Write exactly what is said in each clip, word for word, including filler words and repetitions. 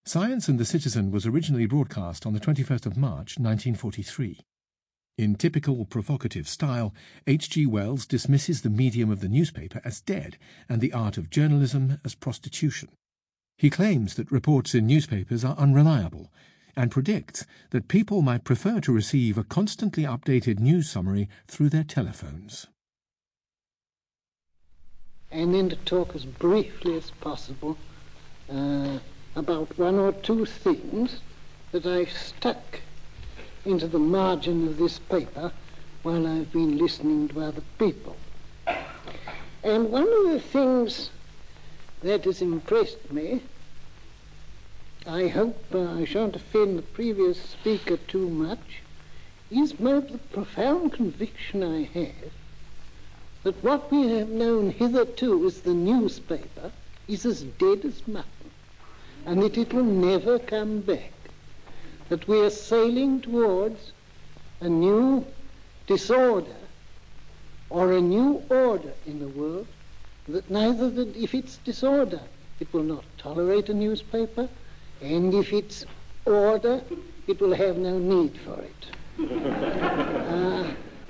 Science and the Citizen was originally broadcast on the twenty-first of March nineteen forty-three. In typical provocative style, H G Wells dismisses the medium of the newspaper as dead and the art of journalism as prostitution. He claims that reports in newspapers are unreliable and predicts that people might prefer to receive a constantly updated news summary through their telephones. And then to talk as briefly as possible uh, about one or two things that I've stuck into the margin of this paper while I've been listening to other people. And one of the things that has impressed me, I hope uh, I shan't offend the previous speaker too much, is my, the profound conviction I have that what we have known hitherto as the newspaper is as dead as mutton, and that it will never come back, that we are sailing towards a new disorder or a new order in the world, that neither that if it's disorder, it will not tolerate a newspaper, and if it's order, it will have no need for it. uh,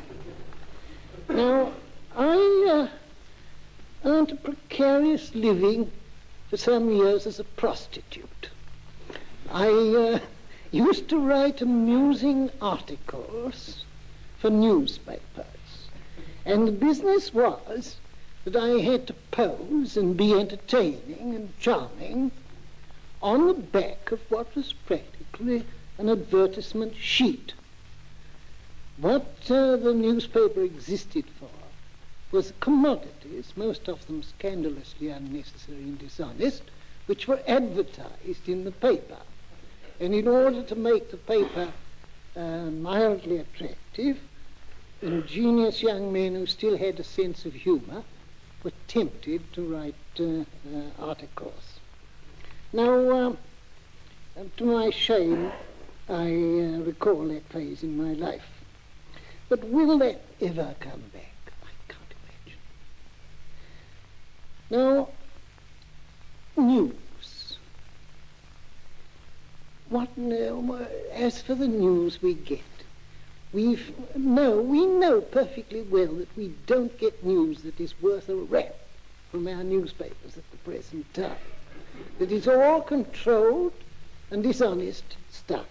now, I uh, earned a precarious living for some years as a prostitute. I uh, used to write amusing articles for newspapers, and the business was that I had to pose and be entertaining and charming on the back of what was practically an advertisement sheet. What uh, the newspaper existed for was commodities, most of them scandalously unnecessary and dishonest, which were advertised in the paper. And in order to make the paper uh, mildly attractive, ingenious young men who still had a sense of humour were tempted to write uh, uh, articles. Now, uh, to my shame, I uh, recall that phase in my life. But will that ever come back? I can't imagine. Now, news. What, uh, as for the news we get, we've, no, we know perfectly well that we don't get news that is worth a rap from our newspapers at the present time. That it's all controlled and dishonest stuff.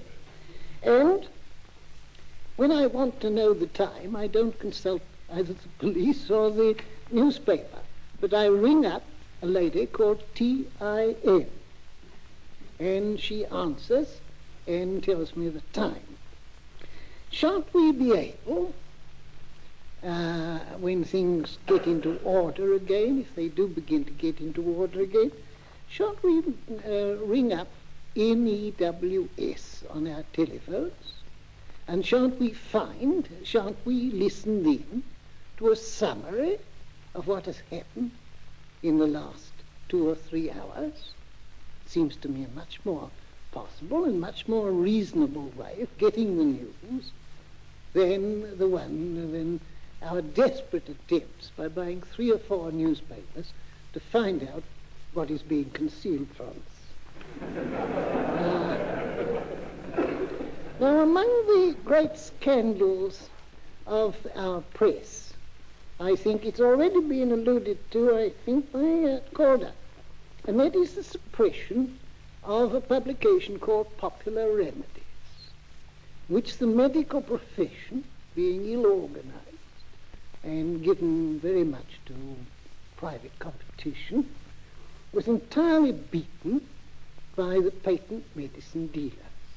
And when I want to know the time, I don't consult either the police or the newspaper, but I ring up a lady called T I N, and she answers and tells me the time. Shan't we be able, uh, when things get into order again, if they do begin to get into order again, shan't we uh, ring up N E W S on our telephones? And shan't we find, shan't we listen then to a summary of what has happened in the last two or three hours? It seems to me a much more possible and much more reasonable way of getting the news than the one, than our desperate attempts by buying three or four newspapers to find out what is being concealed from us. uh, now, among the great scandals of our press, I think it's already been alluded to, I think, by uh, Corder, and that is the suppression of a publication called Popular Remedies, which the medical profession, being ill-organized and given very much to private competition, was entirely beaten by the patent medicine dealers.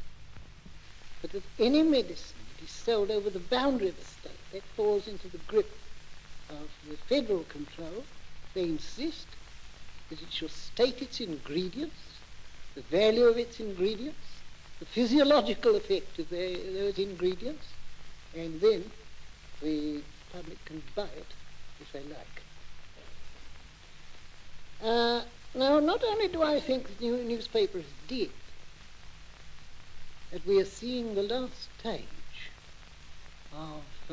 But if any medicine that is sold over the boundary of the state, that falls into the grip of the federal control, they insist that it shall state its ingredients, the value of its ingredients, the physiological effect of their, those ingredients, and then the public can buy it if they like. Uh, now, not only do I think the new newspaper is dead, that we are seeing the last stage of uh,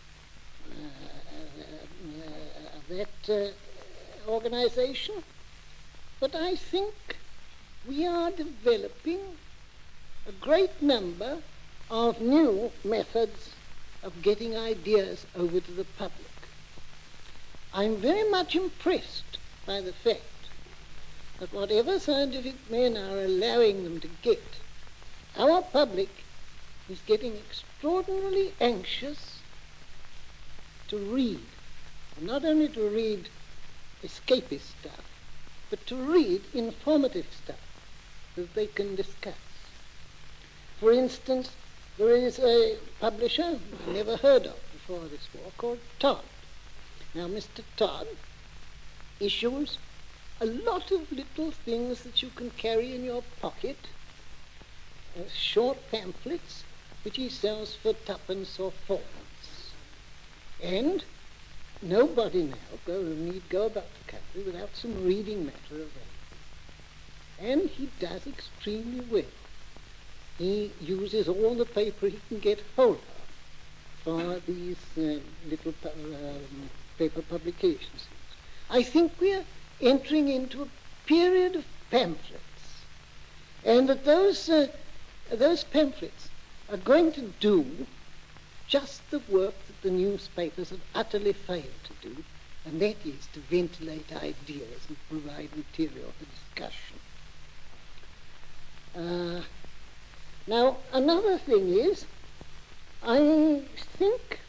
uh, uh, that uh, organization, but I think we are developing a great number of new methods of getting ideas over to the public. I'm very much impressed by the fact that whatever scientific men are allowing them to get, our public is getting extraordinarily anxious to read. And not only to read escapist stuff, but to read informative stuff that they can discuss. For instance, there is a publisher I never heard of before this war called Todd. Now, Mister Todd issues a lot of little things that you can carry in your pocket, uh, short pamphlets, which he sells for twopence or fourpence. And nobody now go, need go about the country without some reading matter available. And he does extremely well. He uses all the paper he can get hold of for these uh, little pu- um, paper publications. I think we're entering into a period of pamphlets, and that those, uh, those pamphlets are going to do just the work that the newspapers have utterly failed to do, and that is to ventilate ideas and provide material for discussion. Uh, now, another thing is, I think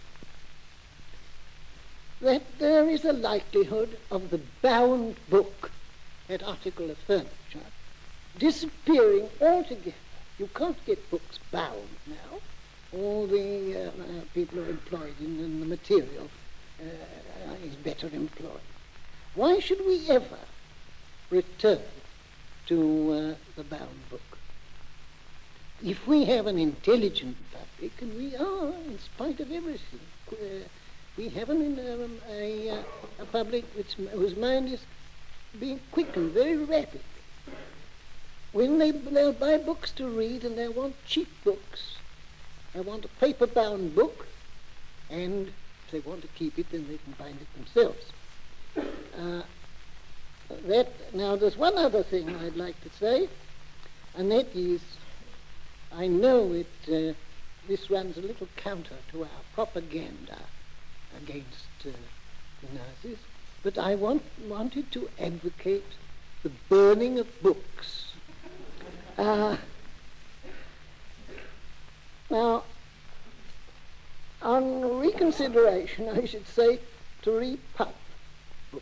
that there is a likelihood of the bound book, that article of furniture, disappearing altogether. You can't get books bound now. All the uh, uh, people are employed in, in the material uh, is better employed. Why should we ever return to uh, the bound book? If we have an intelligent public, and we are, in spite of everything, uh, we have an, um, a, uh, a public which, whose mind is being quickened very rapidly. When they, they'll buy books to read, and they want cheap books, they want a paper-bound book, and if they want to keep it, then they can bind it themselves. Uh, that, now, there's one other thing I'd like to say, and that is, I know it, uh, this runs a little counter to our propaganda against uh, the Nazis, but I want, wanted to advocate the burning of books. Uh, now, on reconsideration, I should say to repulp books.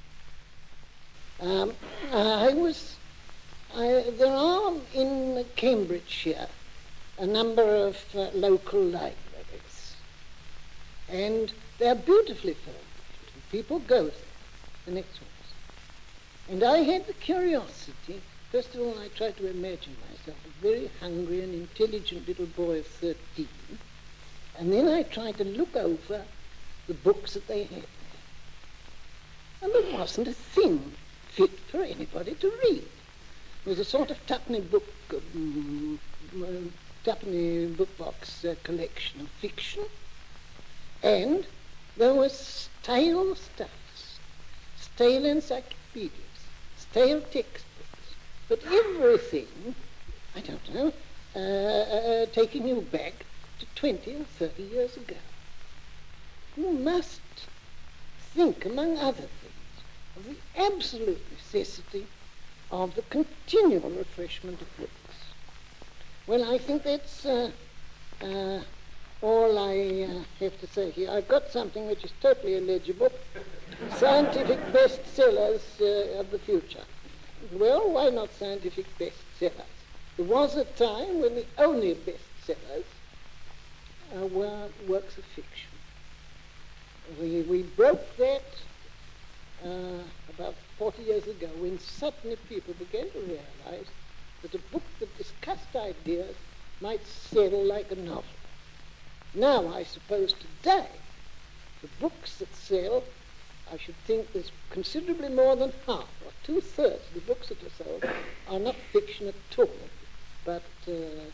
Um, I was, I, there are in Cambridgeshire a number of uh, local libraries, and they're beautifully furnished, and people go there, and it's awesome. And I had the curiosity, first of all, I tried to imagine myself a very hungry and intelligent little boy of thirteen, and then I tried to look over the books that they had there. And there wasn't a thing fit for anybody to read. There was a sort of twopenny book, um, twopenny book box uh, collection of fiction, and there was stale stuffs, stale encyclopedias, stale textbooks, but everything, I don't know, uh, uh, taking you back to twenty or thirty years ago. You must think, among other things, of the absolute necessity of the continual refreshment of books. Well, I think that's uh, uh, all I uh, have to say here. I've got something which is totally illegible, scientific bestsellers uh, of the future. Well, why not scientific bestsellers? There was a time when the only bestsellers uh, were works of fiction. We, we broke that uh, about forty years ago, when suddenly people began to realize that a book that discussed ideas might sell like a novel. Now, I suppose today, the books that sell, I should think there's considerably more than half, or two-thirds of the books that are sold are not fiction at all, but uh,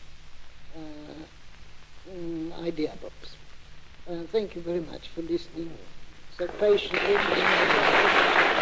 uh, um, idea books. Uh, thank you very much for listening so patiently.